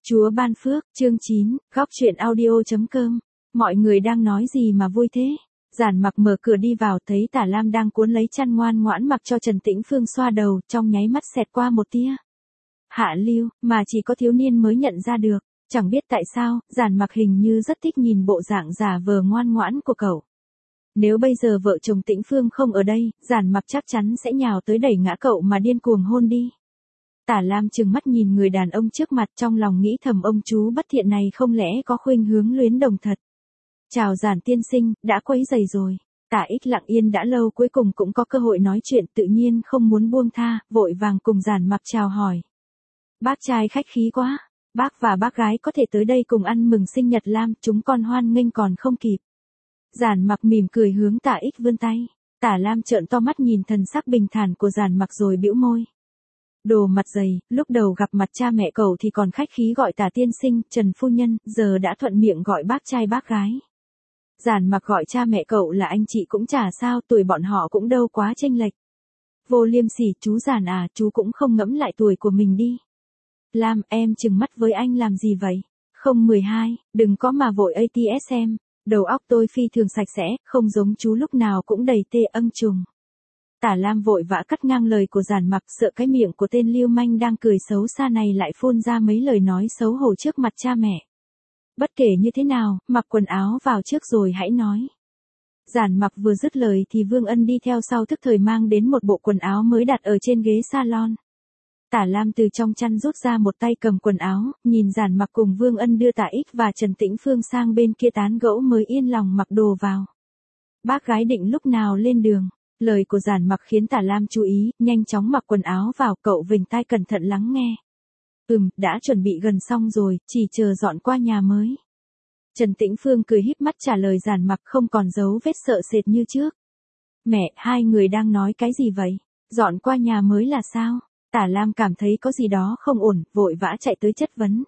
Chúa ban phước, chương 9, góc truyện audio.com. Mọi người đang nói gì mà vui thế? Giản Mặc mở cửa đi vào, thấy Tả Lam đang cuốn lấy chăn ngoan ngoãn mặc cho Trần Tĩnh Phương xoa đầu, trong nháy mắt xẹt qua một tia hạ lưu, mà chỉ có thiếu niên mới nhận ra được. Chẳng biết tại sao, Giản Mặc hình như rất thích nhìn bộ dạng giả vờ ngoan ngoãn của cậu. Nếu bây giờ vợ chồng Tĩnh Phương không ở đây, Giản Mặc chắc chắn sẽ nhào tới đẩy ngã cậu mà điên cuồng hôn đi. Tả Lam trừng mắt nhìn người đàn ông trước mặt, trong lòng nghĩ thầm ông chú bất thiện này không lẽ có khuynh hướng luyến đồng thật. Chào Giản tiên sinh, đã quấy rầy rồi. Tả Ích lặng yên đã lâu, cuối cùng cũng có cơ hội nói chuyện, tự nhiên không muốn buông tha, vội vàng cùng Giản Mặc chào hỏi. Bác trai khách khí quá, bác và bác gái có thể tới đây cùng ăn mừng sinh nhật Lam, chúng con hoan nghênh còn không kịp. Giản Mặc mỉm cười hướng Tả Ích vươn tay. Tả Lam trợn to mắt nhìn thần sắc bình thản của Giản Mặc rồi bĩu môi. Đồ mặt dày, lúc đầu gặp mặt cha mẹ cậu thì còn khách khí gọi Tả tiên sinh, Trần phu nhân, giờ đã thuận miệng gọi bác trai bác gái. Giản Mặc gọi cha mẹ cậu là anh chị cũng chả sao, tuổi bọn họ cũng đâu quá chênh lệch. Vô liêm sỉ, chú Giản à, chú cũng không ngẫm lại tuổi của mình đi. Lam, em trừng mắt với anh làm gì vậy? Không 12, đừng có mà vội ATSM, đầu óc tôi phi thường sạch sẽ, không giống chú lúc nào cũng đầy tê âm trùng. Tả Lam vội vã cắt ngang lời của Giản Mặc, sợ cái miệng của tên lưu manh đang cười xấu xa này lại phun ra mấy lời nói xấu hổ trước mặt cha mẹ. Bất kể như thế nào, mặc quần áo vào trước rồi hãy nói. Giản Mặc vừa dứt lời thì Vương Ân đi theo sau, tức thời mang đến một bộ quần áo mới đặt ở trên ghế salon. Tả Lam từ trong chăn rút ra một tay cầm quần áo, nhìn Giản Mặc cùng Vương Ân đưa Tả Ích và Trần Tĩnh Phương sang bên kia tán gẫu mới yên lòng mặc đồ vào. Bác gái định lúc nào lên đường? Lời của Giản Mặc khiến Tả Lam chú ý, nhanh chóng mặc quần áo vào, cậu vểnh tai cẩn thận lắng nghe. Đã chuẩn bị gần xong rồi, chỉ chờ dọn qua nhà mới. Trần Tĩnh Phương cười híp mắt trả lời Giản Mặc, không còn dấu vết sợ sệt như trước. Mẹ, hai người đang nói cái gì vậy? Dọn qua nhà mới là sao? Tả Lam cảm thấy có gì đó không ổn, vội vã chạy tới chất vấn.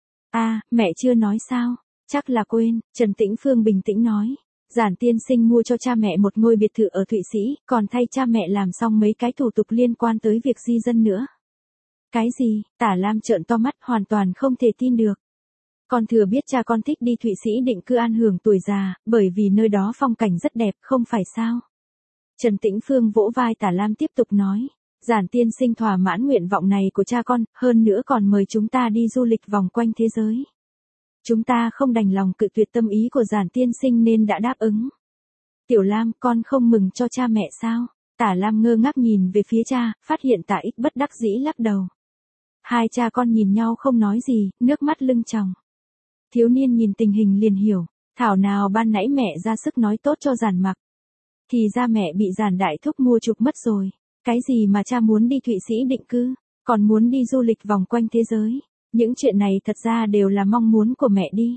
Mẹ chưa nói sao? Chắc là quên, Trần Tĩnh Phương bình tĩnh nói. Giản tiên sinh mua cho cha mẹ một ngôi biệt thự ở Thụy Sĩ, còn thay cha mẹ làm xong mấy cái thủ tục liên quan tới việc di dân nữa. Cái gì? Tả Lam trợn to mắt, hoàn toàn không thể tin được. Con thừa biết cha con thích đi Thụy Sĩ định cư an hưởng tuổi già, bởi vì nơi đó phong cảnh rất đẹp, không phải sao? Trần Tĩnh Phương vỗ vai Tả Lam tiếp tục nói. Giản tiên sinh thỏa mãn nguyện vọng này của cha con, hơn nữa còn mời chúng ta đi du lịch vòng quanh thế giới. Chúng ta không đành lòng cự tuyệt tâm ý của Giản tiên sinh nên đã đáp ứng. Tiểu Lam, con không mừng cho cha mẹ sao? Tả Lam ngơ ngác nhìn về phía cha, phát hiện Tả Ích bất đắc dĩ lắc đầu. Hai cha con nhìn nhau không nói gì, nước mắt lưng tròng. Thiếu niên nhìn tình hình liền hiểu, thảo nào ban nãy mẹ ra sức nói tốt cho Giản Mặc. Thì ra mẹ bị Giản đại thúc mua chuộc mất rồi. Cái gì mà cha muốn đi Thụy Sĩ định cư, còn muốn đi du lịch vòng quanh thế giới. Những chuyện này thật ra đều là mong muốn của mẹ đi.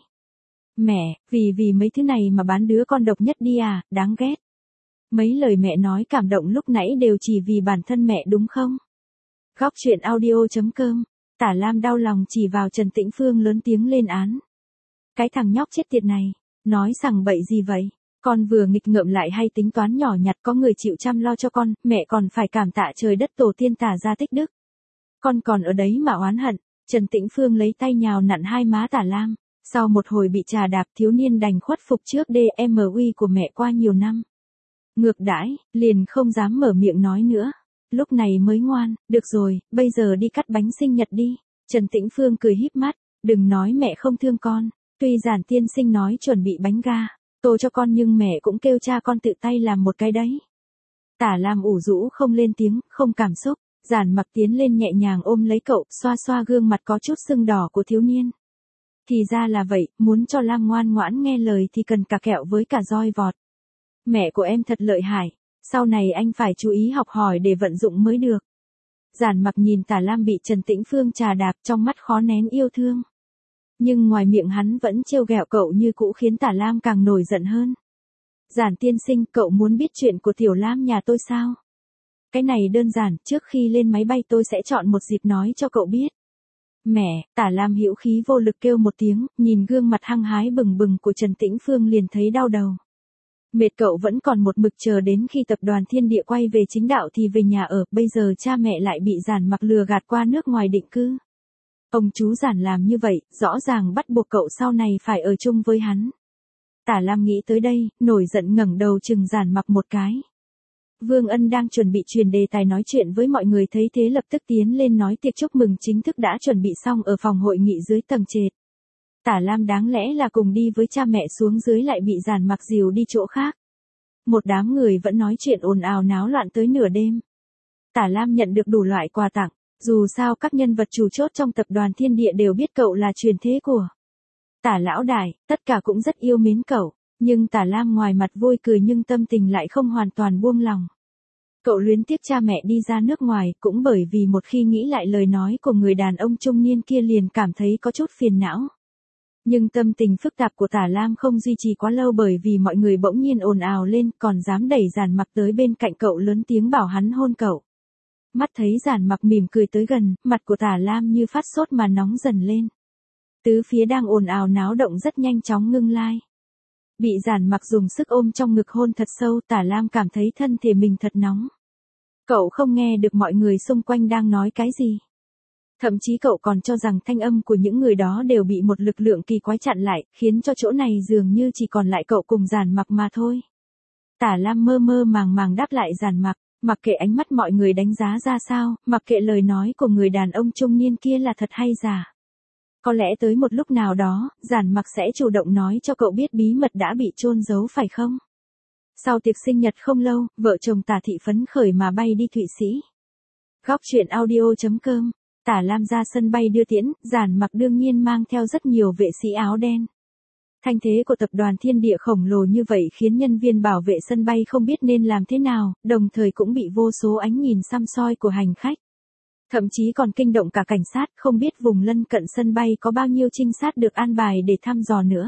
Mẹ, vì mấy thứ này mà bán đứa con độc nhất đi à, đáng ghét. Mấy lời mẹ nói cảm động lúc nãy đều chỉ vì bản thân mẹ đúng không? Góc truyện audio.com. Tả Lam đau lòng chỉ vào Trần Tĩnh Phương lớn tiếng lên án. Cái thằng nhóc chết tiệt này, nói sằng bậy gì vậy? Con vừa nghịch ngợm lại hay tính toán nhỏ nhặt, có người chịu chăm lo cho con, mẹ còn phải cảm tạ trời đất tổ tiên Tả gia tích đức. Con còn ở đấy mà oán hận. Trần Tĩnh Phương lấy tay nhào nặn hai má Tả Lam. Sau một hồi bị trà đạp, thiếu niên đành khuất phục trước DMUI của mẹ qua nhiều năm. Ngược đãi, liền không dám mở miệng nói nữa. Lúc này mới ngoan, được rồi, bây giờ đi cắt bánh sinh nhật đi. Trần Tĩnh Phương cười híp mắt, đừng nói mẹ không thương con. Tuy Giản tiên sinh nói chuẩn bị bánh ga tô cho con nhưng mẹ cũng kêu cha con tự tay làm một cái đấy. Tả Lam ủ rũ không lên tiếng, không cảm xúc. Giản Mặc tiến lên nhẹ nhàng ôm lấy cậu, xoa xoa gương mặt có chút sưng đỏ của thiếu niên. Thì ra là vậy, muốn cho Lam ngoan ngoãn nghe lời thì cần cả kẹo với cả roi vọt. Mẹ của em thật lợi hại, sau này anh phải chú ý học hỏi để vận dụng mới được. Giản Mặc nhìn Tả Lam bị Trần Tĩnh Phương trà đạp, trong mắt khó nén yêu thương. Nhưng ngoài miệng hắn vẫn trêu ghẹo cậu như cũ, khiến Tả Lam càng nổi giận hơn. Giản tiên sinh, cậu muốn biết chuyện của Tiểu Lam nhà tôi sao? Cái này đơn giản, trước khi lên máy bay tôi sẽ chọn một dịp nói cho cậu biết. Mẹ, Tả Lam hữu khí vô lực kêu một tiếng, nhìn gương mặt hăng hái bừng bừng của Trần Tĩnh Phương liền thấy đau đầu. Mệt cậu vẫn còn một mực chờ đến khi tập đoàn Thiên Địa quay về chính đạo thì về nhà ở, bây giờ cha mẹ lại bị Giản Mặc lừa gạt qua nước ngoài định cư. Ông chú Giản làm như vậy, rõ ràng bắt buộc cậu sau này phải ở chung với hắn. Tả Lam nghĩ tới đây, nổi giận ngẩng đầu chừng Giản Mặc một cái. Vương Ân đang chuẩn bị truyền đề tài nói chuyện với mọi người thấy thế lập tức tiến lên nói tiệc chúc mừng chính thức đã chuẩn bị xong ở phòng hội nghị dưới tầng trệt. Tả Lam đáng lẽ là cùng đi với cha mẹ xuống dưới lại bị Giản Mặc dìu đi chỗ khác. Một đám người vẫn nói chuyện ồn ào náo loạn tới nửa đêm. Tả Lam nhận được đủ loại quà tặng, dù sao các nhân vật chủ chốt trong tập đoàn Thiên Địa đều biết cậu là truyền thế của Tả lão đại, tất cả cũng rất yêu mến cậu, nhưng Tả Lam ngoài mặt vui cười nhưng tâm tình lại không hoàn toàn buông lòng. Cậu luyến tiếc cha mẹ đi ra nước ngoài cũng bởi vì một khi nghĩ lại lời nói của người đàn ông trung niên kia liền cảm thấy có chút phiền não. Nhưng tâm tình phức tạp của Tả Lam không duy trì quá lâu bởi vì mọi người bỗng nhiên ồn ào lên còn dám đẩy Giản Mặc tới bên cạnh cậu lớn tiếng bảo hắn hôn cậu. Mắt thấy Giản Mặc mỉm cười tới gần, mặt của Tả Lam như phát sốt mà nóng dần lên. Tứ phía đang ồn ào náo động rất nhanh chóng ngưng lai. Bị Giản Mặc dùng sức ôm trong ngực hôn thật sâu, Tả Lam cảm thấy thân thể mình thật nóng. Cậu không nghe được mọi người xung quanh đang nói cái gì. Thậm chí cậu còn cho rằng thanh âm của những người đó đều bị một lực lượng kỳ quái chặn lại, khiến cho chỗ này dường như chỉ còn lại cậu cùng Giản Mặc mà thôi. Tả Lam mơ mơ màng màng đáp lại Giản Mặc, mặc kệ ánh mắt mọi người đánh giá ra sao, mặc kệ lời nói của người đàn ông trung niên kia là thật hay giả. Có lẽ tới một lúc nào đó, Giản Mặc sẽ chủ động nói cho cậu biết bí mật đã bị chôn giấu phải không? Sau tiệc sinh nhật không lâu, vợ chồng Tả Thị phấn khởi mà bay đi Thụy Sĩ. Góc truyện audio.com. Tả Lam ra sân bay đưa tiễn, Giản Mặc đương nhiên mang theo rất nhiều vệ sĩ áo đen. Thanh thế của tập đoàn Thiên Địa khổng lồ như vậy khiến nhân viên bảo vệ sân bay không biết nên làm thế nào, đồng thời cũng bị vô số ánh nhìn săm soi của hành khách. Thậm chí còn kinh động cả cảnh sát, không biết vùng lân cận sân bay có bao nhiêu trinh sát được an bài để thăm dò nữa.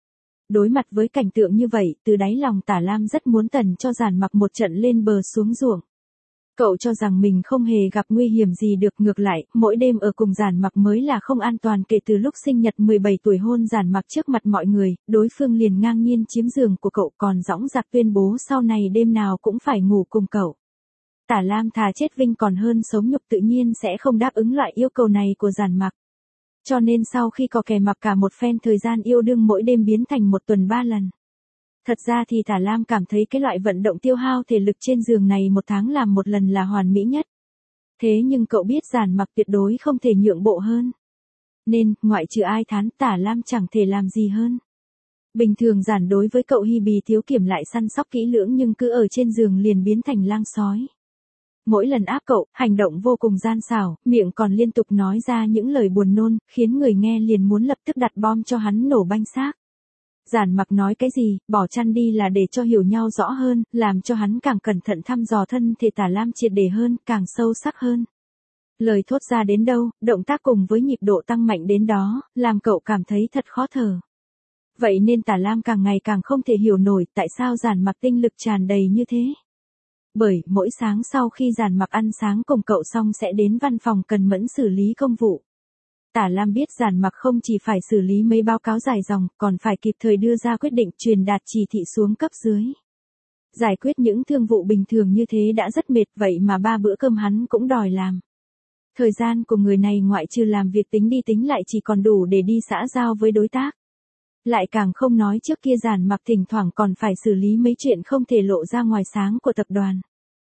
Đối mặt với cảnh tượng như vậy, từ đáy lòng Tả Lam rất muốn tần cho Giản Mặc một trận lên bờ xuống ruộng. Cậu cho rằng mình không hề gặp nguy hiểm gì được, ngược lại, mỗi đêm ở cùng Giản Mặc mới là không an toàn. Kể từ lúc sinh nhật 17 tuổi hôn Giản Mặc trước mặt mọi người, đối phương liền ngang nhiên chiếm giường của cậu còn dõng dạc tuyên bố sau này đêm nào cũng phải ngủ cùng cậu. Tả Lam thà chết vinh còn hơn sống nhục, tự nhiên sẽ không đáp ứng loại yêu cầu này của Giản Mặc. Cho nên sau khi có kè mặc cả một phen thời gian yêu đương mỗi đêm biến thành một tuần 3 lần. Thật ra thì Tả Lam cảm thấy cái loại vận động tiêu hao thể lực trên giường này một tháng làm một lần là hoàn mỹ nhất. Thế nhưng cậu biết Giản Mặc tuyệt đối không thể nhượng bộ hơn. Nên, ngoại trừ ai thán, Tả Lam chẳng thể làm gì hơn. Bình thường Giản đối với cậu hi bì thiếu kiểm lại săn sóc kỹ lưỡng nhưng cứ ở trên giường liền biến thành lang sói. Mỗi lần áp cậu, hành động vô cùng gian xảo, miệng còn liên tục nói ra những lời buồn nôn, khiến người nghe liền muốn lập tức đặt bom cho hắn nổ banh xác. Giản Mặc nói cái gì, bỏ chăn đi là để cho hiểu nhau rõ hơn, làm cho hắn càng cẩn thận thăm dò thân thể Tả Lam triệt để hơn, càng sâu sắc hơn. Lời thốt ra đến đâu, động tác cùng với nhịp độ tăng mạnh đến đó, làm cậu cảm thấy thật khó thở. Vậy nên Tả Lam càng ngày càng không thể hiểu nổi tại sao Giản Mặc tinh lực tràn đầy như thế. Bởi, mỗi sáng sau khi Giản Mặc ăn sáng cùng cậu xong sẽ đến văn phòng cần mẫn xử lý công vụ. Tả Lam biết Giản Mặc không chỉ phải xử lý mấy báo cáo dài dòng, còn phải kịp thời đưa ra quyết định truyền đạt chỉ thị xuống cấp dưới. Giải quyết những thương vụ bình thường như thế đã rất mệt, vậy mà 3 bữa cơm hắn cũng đòi làm. Thời gian của người này ngoại trừ làm việc tính đi tính lại chỉ còn đủ để đi xã giao với đối tác. Lại càng không nói trước kia Giản Mặc thỉnh thoảng còn phải xử lý mấy chuyện không thể lộ ra ngoài sáng của tập đoàn.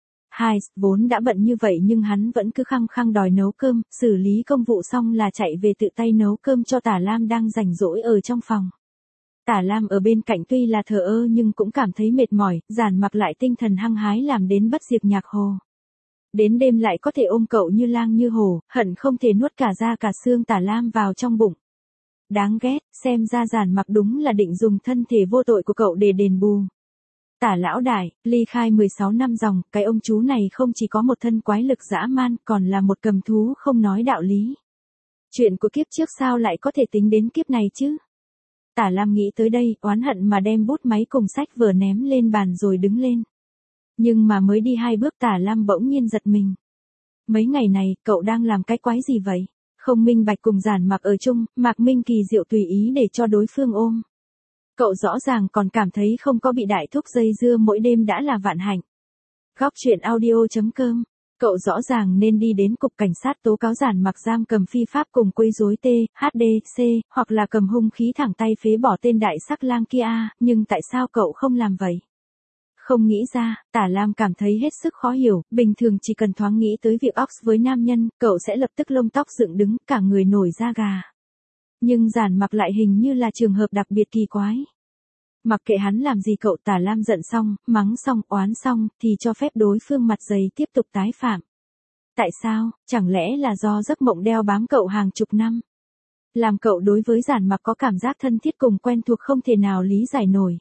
Vốn đã bận như vậy nhưng hắn vẫn cứ khăng khăng đòi nấu cơm, xử lý công vụ xong là chạy về tự tay nấu cơm cho Tả Lam đang rảnh rỗi ở trong phòng. Tả Lam ở bên cạnh tuy là thờ ơ nhưng cũng cảm thấy mệt mỏi, Giản Mặc lại tinh thần hăng hái làm đến bất diệt nhạc hồ. Đến đêm lại có thể ôm cậu như lang như hổ, hận không thể nuốt cả da cả xương Tả Lam vào trong bụng. Đáng ghét, xem ra Giản Mặc đúng là định dùng thân thể vô tội của cậu để đền bù. Tả lão đại, ly khai 16 năm dòng, cái ông chú này không chỉ có một thân quái lực dã man, còn là một cầm thú không nói đạo lý. Chuyện của kiếp trước sao lại có thể tính đến kiếp này chứ? Tả Lam nghĩ tới đây, oán hận mà đem bút máy cùng sách vở ném lên bàn rồi đứng lên. Nhưng mà mới đi 2 bước Tả Lam bỗng nhiên giật mình. Mấy ngày này, cậu đang làm cái quái gì vậy? Không minh bạch cùng Giản Mặc ở chung, Mạc Minh Kỳ Diệu tùy ý để cho đối phương ôm. Cậu rõ ràng còn cảm thấy không có bị đại thúc dây dưa mỗi đêm đã là vạn hạnh. Góc truyện audio.com Cậu rõ ràng nên đi đến cục cảnh sát tố cáo Giản Mặc giam cầm phi pháp cùng quấy rối THDC, hoặc là cầm hung khí thẳng tay phế bỏ tên đại sắc lang kia, nhưng tại sao cậu không làm vậy? Không nghĩ ra, Tả Lam cảm thấy hết sức khó hiểu, bình thường chỉ cần thoáng nghĩ tới việc ox với nam nhân, cậu sẽ lập tức lông tóc dựng đứng, cả người nổi da gà. Nhưng Giản Mặc lại hình như là trường hợp đặc biệt kỳ quái. Mặc kệ hắn làm gì cậu, Tả Lam giận xong, mắng xong, oán xong, thì cho phép đối phương mặt dày tiếp tục tái phạm. Tại sao, chẳng lẽ là do giấc mộng đeo bám cậu hàng chục năm? Làm cậu đối với Giản Mặc có cảm giác thân thiết cùng quen thuộc không thể nào lý giải nổi.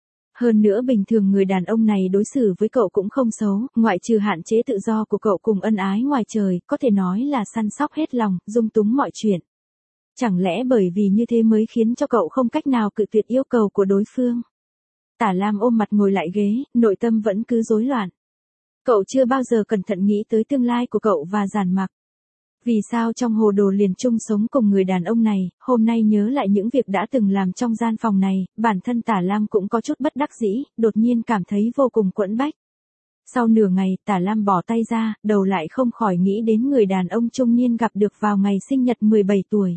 Hơn nữa bình thường người đàn ông này đối xử với cậu cũng không xấu, ngoại trừ hạn chế tự do của cậu cùng ân ái ngoài trời, có thể nói là săn sóc hết lòng, dung túng mọi chuyện. Chẳng lẽ bởi vì như thế mới khiến cho cậu không cách nào cự tuyệt yêu cầu của đối phương? Tả Lam ôm mặt ngồi lại ghế, nội tâm vẫn cứ rối loạn. Cậu chưa bao giờ cẩn thận nghĩ tới tương lai của cậu và Giản Mặc. Vì sao trong hồ đồ liền chung sống cùng người đàn ông này, hôm nay nhớ lại những việc đã từng làm trong gian phòng này, bản thân Tả Lam cũng có chút bất đắc dĩ, đột nhiên cảm thấy vô cùng quẫn bách. Sau nửa ngày, Tả Lam bỏ tay ra, đầu lại không khỏi nghĩ đến người đàn ông trung niên gặp được vào ngày sinh nhật 17 tuổi.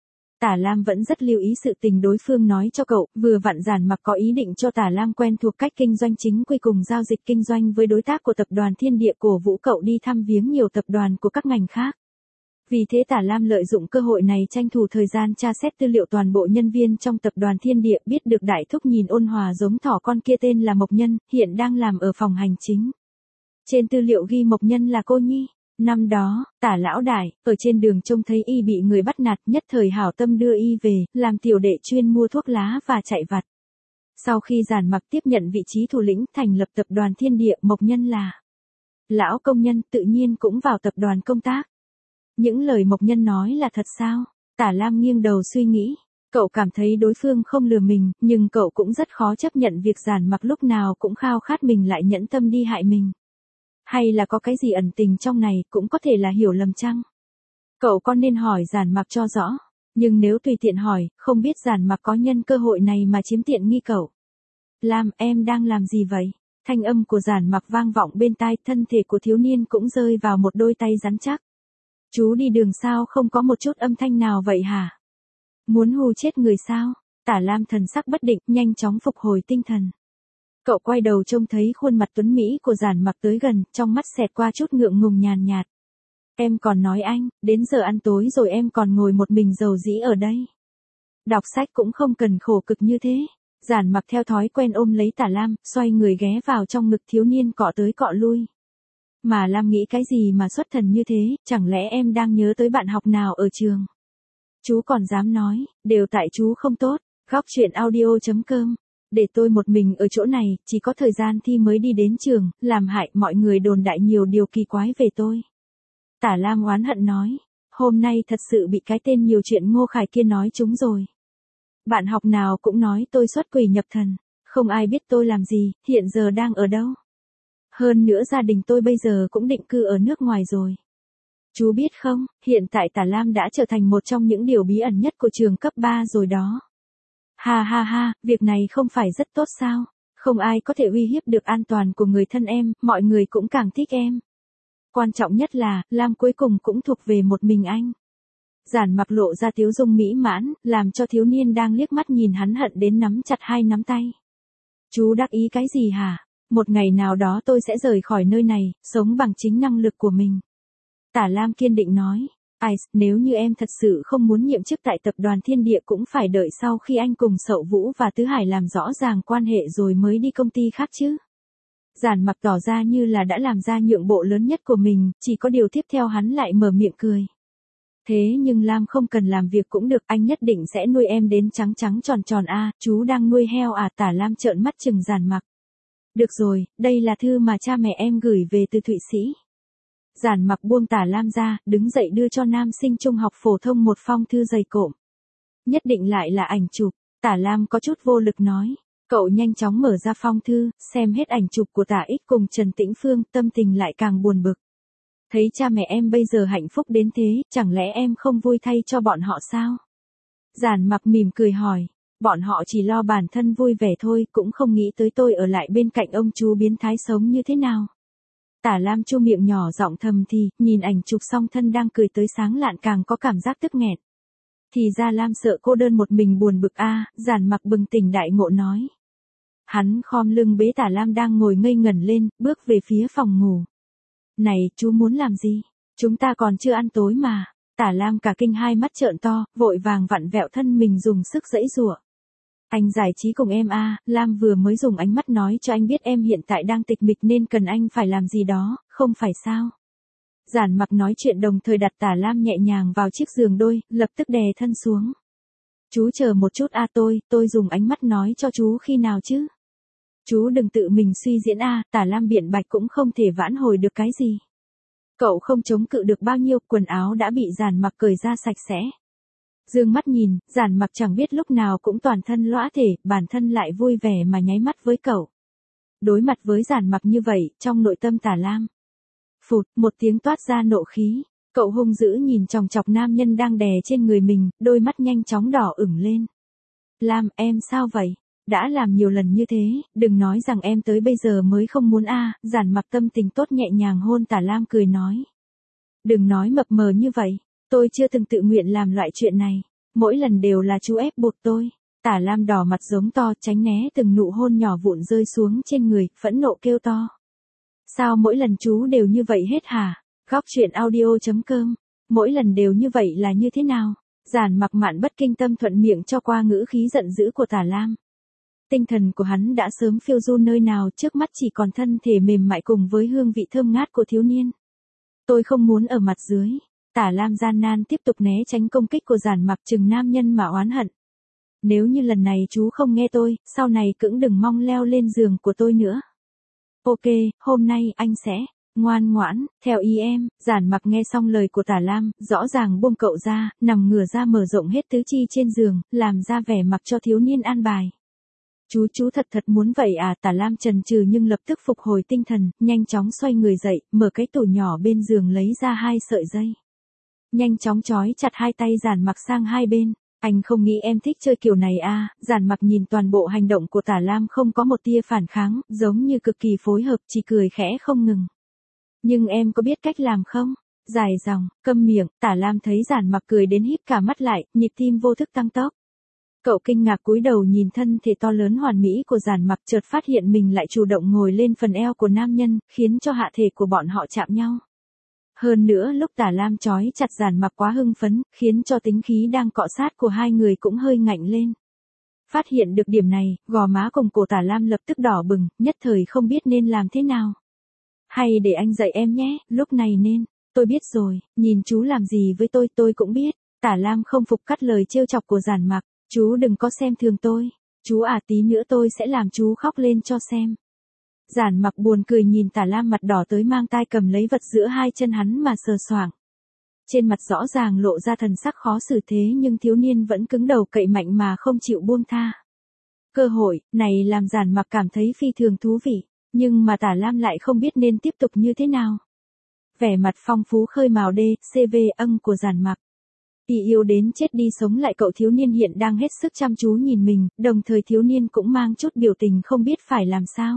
Tả Lam vẫn rất lưu ý sự tình đối phương nói cho cậu, vừa vặn Giản Mặc có ý định cho Tả Lam quen thuộc cách kinh doanh chính quy cùng giao dịch kinh doanh với đối tác của tập đoàn Thiên Địa, cổ vũ cậu đi thăm viếng nhiều tập đoàn của các ngành khác. Vì thế Tả Lam lợi dụng cơ hội này tranh thủ thời gian tra xét tư liệu toàn bộ nhân viên trong tập đoàn Thiên Địa, biết được đại thúc nhìn ôn hòa giống thỏ con kia tên là Mộc Nhân, hiện đang làm ở phòng hành chính. Trên tư liệu ghi Mộc Nhân là cô nhi. Năm đó, Tả lão đại, ở trên đường trông thấy y bị người bắt nạt, nhất thời hảo tâm đưa y về, làm tiểu đệ chuyên mua thuốc lá và chạy vặt. Sau khi Giản Mặc tiếp nhận vị trí thủ lĩnh, thành lập tập đoàn Thiên Địa, Mộc Nhân là lão công nhân, tự nhiên cũng vào tập đoàn công tác. Những lời Mộc Nhân nói là thật sao? Tả Lam nghiêng đầu suy nghĩ. Cậu cảm thấy đối phương không lừa mình, nhưng cậu cũng rất khó chấp nhận việc Giản Mặc lúc nào cũng khao khát mình lại nhẫn tâm đi hại mình. Hay là có cái gì ẩn tình trong này, cũng có thể là hiểu lầm chăng? Cậu có nên hỏi Giản Mặc cho rõ, nhưng nếu tùy tiện hỏi, không biết Giản Mặc có nhân cơ hội này mà chiếm tiện nghi cậu. Lam, em đang làm gì vậy? Thanh âm của Giản Mặc vang vọng bên tai, thân thể của thiếu niên cũng rơi vào một đôi tay rắn chắc. Chú đi đường sao không có một chút âm thanh nào vậy hả? Muốn hù chết người sao? Tả Lam thần sắc bất định, nhanh chóng phục hồi tinh thần. Cậu quay đầu trông thấy khuôn mặt tuấn mỹ của Giản Mặc tới gần, trong mắt xẹt qua chút ngượng ngùng nhàn nhạt. Em còn nói anh, đến giờ ăn tối rồi em còn ngồi một mình rầu rĩ ở đây. Đọc sách cũng không cần khổ cực như thế. Giản Mặc theo thói quen ôm lấy Tả Lam, xoay người ghé vào trong ngực thiếu niên cọ tới cọ lui. Mà Lam nghĩ cái gì mà xuất thần như thế, chẳng lẽ em đang nhớ tới bạn học nào ở trường? Chú còn dám nói, đều tại chú không tốt. Góc truyện audio.com. Để tôi một mình ở chỗ này, chỉ có thời gian thi mới đi đến trường, làm hại mọi người đồn đại nhiều điều kỳ quái về tôi. Tả Lam oán hận nói, hôm nay thật sự bị cái tên nhiều chuyện Ngô Khải kia nói trúng rồi. Bạn học nào cũng nói tôi xuất quỷ nhập thần, không ai biết tôi làm gì, hiện giờ đang ở đâu. Hơn nữa gia đình tôi bây giờ cũng định cư ở nước ngoài rồi. Chú biết không, hiện tại Tả Lam đã trở thành một trong những điều bí ẩn nhất của trường cấp 3 rồi đó. Ha ha ha, việc này không phải rất tốt sao? Không ai có thể uy hiếp được an toàn của người thân em, mọi người cũng càng thích em. Quan trọng nhất là, Lam cuối cùng cũng thuộc về một mình anh. Giản Mặc lộ ra tiếu dung mỹ mãn, làm cho thiếu niên đang liếc mắt nhìn hắn hận đến nắm chặt hai nắm tay. Chú đắc ý cái gì hả? Một ngày nào đó tôi sẽ rời khỏi nơi này, sống bằng chính năng lực của mình. Tả Lam kiên định nói. Nếu như em thật sự không muốn nhiệm chức tại tập đoàn Thiên Địa cũng phải đợi sau khi anh cùng Sậu Vũ và Tứ Hải làm rõ ràng quan hệ rồi mới đi công ty khác chứ. Giản Mặc tỏ ra như là đã làm ra nhượng bộ lớn nhất của mình, chỉ có điều tiếp theo hắn lại mở miệng cười. Thế nhưng Lam không cần làm việc cũng được, anh nhất định sẽ nuôi em đến trắng trắng tròn tròn chú đang nuôi heo à? Tả Lam trợn mắt chừng Giản Mặc. Được rồi, đây là thư mà cha mẹ em gửi về từ Thụy Sĩ. Giản Mặc buông Tả Lam ra, đứng dậy đưa cho nam sinh trung học phổ thông một phong thư dày cộm. Nhất định lại là ảnh chụp. Tả Lam có chút vô lực nói. Cậu nhanh chóng mở ra phong thư, xem hết ảnh chụp của Tả Ích cùng Trần Tĩnh Phương, tâm tình lại càng buồn bực. Thấy cha mẹ em bây giờ hạnh phúc đến thế, chẳng lẽ em không vui thay cho bọn họ sao? Giản Mặc mỉm cười hỏi. Bọn họ chỉ lo bản thân vui vẻ thôi, cũng không nghĩ tới tôi ở lại bên cạnh ông chú biến thái sống như thế nào. Tả Lam chu miệng nhỏ giọng thầm thì, nhìn ảnh chụp song thân đang cười tới sáng lạn càng có cảm giác tức nghẹn. Thì ra Lam sợ cô đơn một mình buồn bực a, Giản Mặc bừng tỉnh đại ngộ nói. Hắn khom lưng bế Tả Lam đang ngồi ngây ngẩn lên, bước về phía phòng ngủ. Này, chú muốn làm gì? Chúng ta còn chưa ăn tối mà. Tả Lam cả kinh hai mắt trợn to, vội vàng vặn vẹo thân mình dùng sức giãy giụa. Anh giải trí cùng em a, Lam vừa mới dùng ánh mắt nói cho anh biết em hiện tại đang tịch mịch nên cần anh phải làm gì đó, không phải sao? Giản Mặc nói chuyện đồng thời đặt Tả Lam nhẹ nhàng vào chiếc giường đôi, lập tức đè thân xuống. Chú chờ một chút a, tôi dùng ánh mắt nói cho chú khi nào chứ? Chú đừng tự mình suy diễn a, Tả Lam biện bạch cũng không thể vãn hồi được cái gì. Cậu không chống cự được bao nhiêu, quần áo đã bị Giản Mặc cởi ra sạch sẽ. Dương mắt nhìn, Giản Mặc chẳng biết lúc nào cũng toàn thân lõa thể, bản thân lại vui vẻ mà nháy mắt với cậu. Đối mặt với Giản Mặc như vậy, trong nội tâm Tả Lam. Phụt, một tiếng toát ra nộ khí, cậu hung dữ nhìn chòng chọc nam nhân đang đè trên người mình, đôi mắt nhanh chóng đỏ ửng lên. Lam, em sao vậy? Đã làm nhiều lần như thế, đừng nói rằng em tới bây giờ mới không muốn a. Giản Mặc tâm tình tốt nhẹ nhàng hôn Tả Lam cười nói. Đừng nói mập mờ như vậy, tôi chưa từng tự nguyện làm loại chuyện này, mỗi lần đều là chú ép buộc tôi. Tả Lam đỏ mặt giống to tránh né từng nụ hôn nhỏ vụn rơi xuống trên người, phẫn nộ kêu to. Sao mỗi lần chú đều như vậy hết hả? Góc truyện audio.com. Mỗi lần đều như vậy là như thế nào? Giản Mặc mạn bất kinh tâm thuận miệng cho qua ngữ khí giận dữ của Tả Lam. Tinh thần của hắn đã sớm phiêu du nơi nào, trước mắt chỉ còn thân thể mềm mại cùng với hương vị thơm ngát của thiếu niên. Tôi không muốn ở mặt dưới. Tả Lam gian nan tiếp tục né tránh công kích của Giản Mặc, chừng nam nhân mà oán hận. Nếu như lần này chú không nghe tôi, sau này cũng đừng mong leo lên giường của tôi nữa. Ok, hôm nay anh sẽ ngoan ngoãn, theo ý em. Giản Mặc nghe xong lời của Tả Lam, rõ ràng buông cậu ra, nằm ngửa ra mở rộng hết tứ chi trên giường, làm ra vẻ mặc cho thiếu niên an bài. Chú thật muốn vậy à? Tả Lam chần chừ nhưng lập tức phục hồi tinh thần, nhanh chóng xoay người dậy, mở cái tủ nhỏ bên giường lấy ra 2 sợi dây. Nhanh chóng trói chặt hai tay Giản Mặc sang hai bên. Anh không nghĩ em thích chơi kiểu này à? Giản Mặc nhìn toàn bộ hành động của Tả Lam không có một tia phản kháng, giống như cực kỳ phối hợp, chỉ cười khẽ không ngừng. Nhưng em có biết cách làm không? Dài dòng, câm miệng. Tả Lam thấy Giản Mặc cười đến híp cả mắt lại, nhịp tim vô thức tăng tốc. Cậu kinh ngạc cúi đầu nhìn thân thể to lớn hoàn mỹ của Giản Mặc, chợt phát hiện mình lại chủ động ngồi lên phần eo của nam nhân, khiến cho hạ thể của bọn họ chạm nhau. Hơn nữa lúc Tả Lam trói chặt Giản Mặc quá hưng phấn, khiến cho tính khí đang cọ sát của hai người cũng hơi ngạnh lên. Phát hiện được điểm này, gò má cùng cổ Tả Lam lập tức đỏ bừng, nhất thời không biết nên làm thế nào. Hay để anh dạy em nhé, lúc này nên. Tôi biết rồi, nhìn chú làm gì với tôi cũng biết. Tả Lam không phục cắt lời trêu chọc của Giản Mặc. Chú đừng có xem thường tôi. Chú à, tí nữa tôi sẽ làm chú khóc lên cho xem. Giản Mặc buồn cười nhìn Tả Lam mặt đỏ tới mang tai cầm lấy vật giữa hai chân hắn mà sờ soạng. Trên mặt rõ ràng lộ ra thần sắc khó xử thế nhưng thiếu niên vẫn cứng đầu cậy mạnh mà không chịu buông tha. Cơ hội này làm Giản Mặc cảm thấy phi thường thú vị, nhưng mà Tả Lam lại không biết nên tiếp tục như thế nào. Vẻ mặt phong phú khơi mào CV của Giản Mặc. Y yêu đến chết đi sống lại, cậu thiếu niên hiện đang hết sức chăm chú nhìn mình, đồng thời thiếu niên cũng mang chút biểu tình không biết phải làm sao.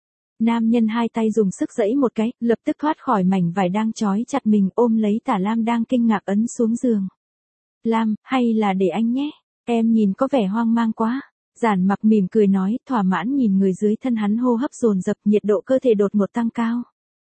Nam nhân hai tay dùng sức giãy một cái, lập tức thoát khỏi mảnh vải đang trói chặt mình, ôm lấy Tả Lam đang kinh ngạc ấn xuống giường. Lam, hay là để anh nhé, em nhìn có vẻ hoang mang quá. Giản Mặc mỉm cười nói, thỏa mãn nhìn người dưới thân hắn hô hấp dồn dập, nhiệt độ cơ thể đột ngột tăng cao.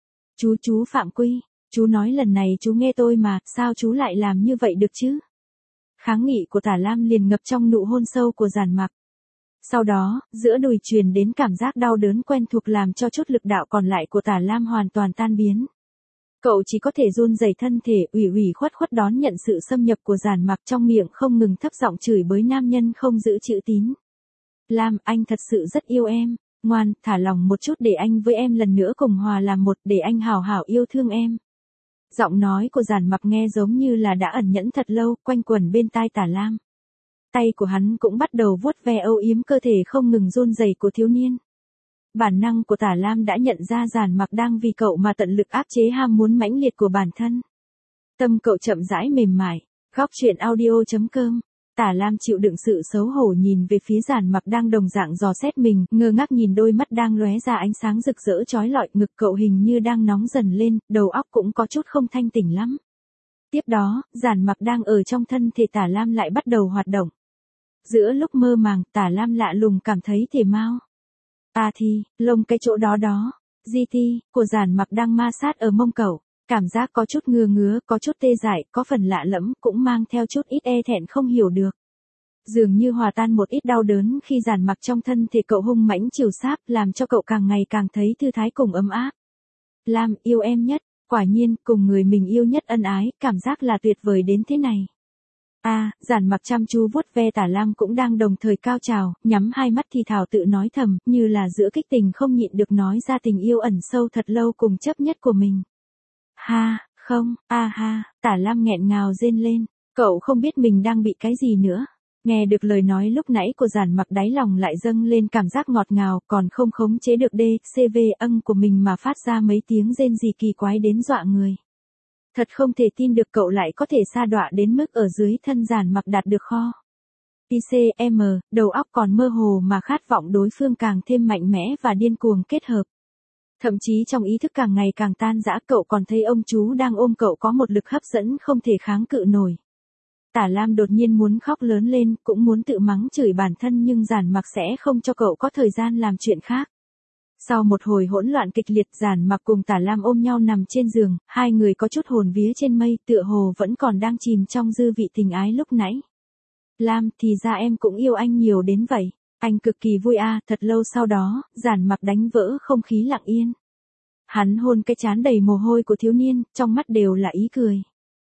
Chú phạm quy. Chú nói lần này chú nghe tôi mà, sao chú lại làm như vậy được chứ? Kháng nghị của Tả Lam liền ngập trong nụ hôn sâu của Giản Mặc. Sau đó, giữa đùi truyền đến cảm giác đau đớn quen thuộc làm cho chút lực đạo còn lại của Tả Lam hoàn toàn tan biến. Cậu chỉ có thể run rẩy thân thể, ủy khuất đón nhận sự xâm nhập của Giản Mặc, trong miệng không ngừng thấp giọng chửi bới nam nhân không giữ chữ tín. Lam, anh thật sự rất yêu em. Ngoan, thả lòng một chút để anh với em lần nữa cùng hòa làm một, để anh hào hảo yêu thương em. Giọng nói của Giản Mặc nghe giống như là đã ẩn nhẫn thật lâu, quanh quẩn bên tai Tả Lam. Tay của hắn cũng bắt đầu vuốt ve âu yếm cơ thể không ngừng run rẩy của thiếu niên. Bản năng của Tả Lam đã nhận ra Giản Mặc đang vì cậu mà tận lực áp chế ham muốn mãnh liệt của bản thân. Tâm cậu chậm rãi mềm mại. Góc truyện audio.com Tả Lam chịu đựng sự xấu hổ nhìn về phía Giản Mặc đang đồng dạng dò xét mình, ngơ ngác nhìn đôi mắt đang lóe ra ánh sáng rực rỡ chói lọi, ngực cậu hình như đang nóng dần lên, đầu óc cũng có chút không thanh tỉnh lắm. Tiếp đó, Giản Mặc đang ở trong thân thể Tả Lam lại bắt đầu hoạt động. Giữa lúc mơ màng, Tả Lam lạ lùng cảm thấy thể mau. Thì, lông cái chỗ đó đó. GT, của Giản Mặc đang ma sát ở mông cậu. Cảm giác có chút ngứa ngứa, có chút tê dại, có phần lạ lẫm, cũng mang theo chút ít e thẹn không hiểu được. Dường như hòa tan một ít đau đớn khi Giản Mặc trong thân thể cậu hung mãnh chiều sáp, làm cho cậu càng ngày càng thấy thư thái cùng ấm áp. Lam, yêu em nhất, quả nhiên, cùng người mình yêu nhất ân ái, cảm giác là tuyệt vời đến thế này. Giản Mặc chăm chú vuốt ve Tả Lam cũng đang đồng thời cao trào, nhắm hai mắt thì thào tự nói thầm, như là giữa kích tình không nhịn được nói ra tình yêu ẩn sâu thật lâu cùng chấp nhất của mình. Không, Tả Lam nghẹn ngào rên lên, cậu không biết mình đang bị cái gì nữa. Nghe được lời nói lúc nãy của Giản Mặc, đáy lòng lại dâng lên cảm giác ngọt ngào, còn không khống chế được DCV của mình mà phát ra mấy tiếng rên rỉ kỳ quái đến dọa người. Thật không thể tin được cậu lại có thể sa đọa đến mức ở dưới thân Giản Mặc đạt được kho. ICM, đầu óc còn mơ hồ mà khát vọng đối phương càng thêm mạnh mẽ và điên cuồng kết hợp. Thậm chí trong ý thức càng ngày càng tan rã, cậu còn thấy ông chú đang ôm cậu có một lực hấp dẫn không thể kháng cự nổi. Tả Lam đột nhiên muốn khóc lớn lên, cũng muốn tự mắng chửi bản thân nhưng Giản Mặc sẽ không cho cậu có thời gian làm chuyện khác. Sau một hồi hỗn loạn kịch liệt, Giản Mặc cùng Tả Lam ôm nhau nằm trên giường, hai người có chút hồn vía trên mây, tựa hồ vẫn còn đang chìm trong dư vị tình ái lúc nãy. Lam, thì ra em cũng yêu anh nhiều đến vậy. Anh cực kỳ vui thật lâu sau đó, Giản Mặc đánh vỡ không khí lặng yên. Hắn hôn cái trán đầy mồ hôi của thiếu niên, trong mắt đều là ý cười.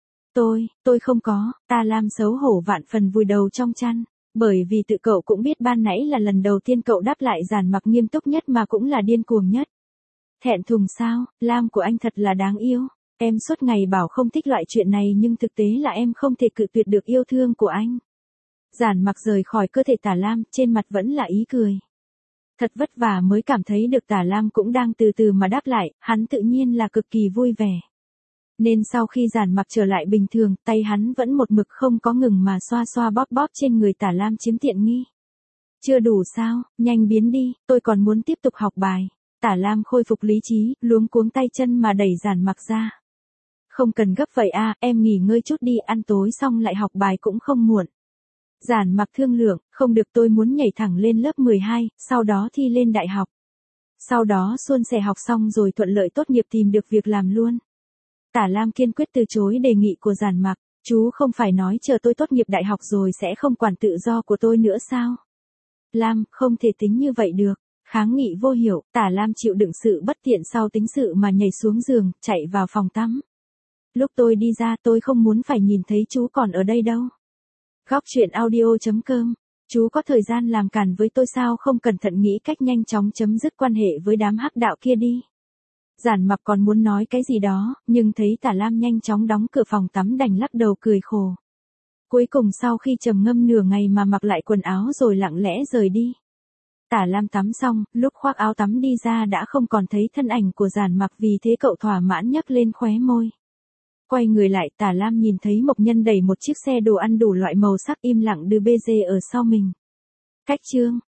Tôi không có, Tả Lam xấu hổ vạn phần vùi đầu trong chăn. Bởi vì tự cậu cũng biết ban nãy là lần đầu tiên cậu đáp lại Giản Mặc nghiêm túc nhất mà cũng là điên cuồng nhất. Thẹn thùng sao, Lam của anh thật là đáng yêu. Em suốt ngày bảo không thích loại chuyện này nhưng thực tế là em không thể cự tuyệt được yêu thương của anh. Giản Mặc rời khỏi cơ thể Tả Lam, trên mặt vẫn là ý cười. Thật vất vả mới cảm thấy được Tả Lam cũng đang từ từ mà đáp lại, hắn tự nhiên là cực kỳ vui vẻ. Nên sau khi Giản Mặc trở lại bình thường, tay hắn vẫn một mực không có ngừng mà xoa xoa bóp bóp trên người Tả Lam chiếm tiện nghi. Chưa đủ sao, nhanh biến đi, tôi còn muốn tiếp tục học bài. Tả Lam khôi phục lý trí, luống cuống tay chân mà đẩy Giản Mặc ra. Không cần gấp vậy em nghỉ ngơi chút đi, ăn tối xong lại học bài cũng không muộn. Giản Mặc thương lượng, không được, tôi muốn nhảy thẳng lên lớp 12, sau đó thi lên đại học. Sau đó suôn sẻ học xong rồi thuận lợi tốt nghiệp tìm được việc làm luôn. Tả Lam kiên quyết từ chối đề nghị của Giản Mặc, chú không phải nói chờ tôi tốt nghiệp đại học rồi sẽ không quản tự do của tôi nữa sao? Lam, không thể tính như vậy được. Kháng nghị vô hiệu, Tả Lam chịu đựng sự bất tiện sau tính sự mà nhảy xuống giường, chạy vào phòng tắm. Lúc tôi đi ra tôi không muốn phải nhìn thấy chú còn ở đây đâu. Góc truyện audio.com. Chú có thời gian làm cản với tôi sao, không cẩn thận nghĩ cách nhanh chóng chấm dứt quan hệ với đám hắc đạo kia đi. Giản Mặc còn muốn nói cái gì đó, nhưng thấy Tả Lam nhanh chóng đóng cửa phòng tắm đành lắc đầu cười khổ. Cuối cùng sau khi trầm ngâm nửa ngày mà mặc lại quần áo rồi lặng lẽ rời đi. Tả Lam tắm xong, lúc khoác áo tắm đi ra đã không còn thấy thân ảnh của Giản Mặc, vì thế cậu thỏa mãn nhấc lên khóe môi. Quay người lại, Tả Lam nhìn thấy Mộc Nhân đẩy một chiếc xe đồ ăn đủ loại màu sắc im lặng đưa bê dê ở sau mình. Cách chương.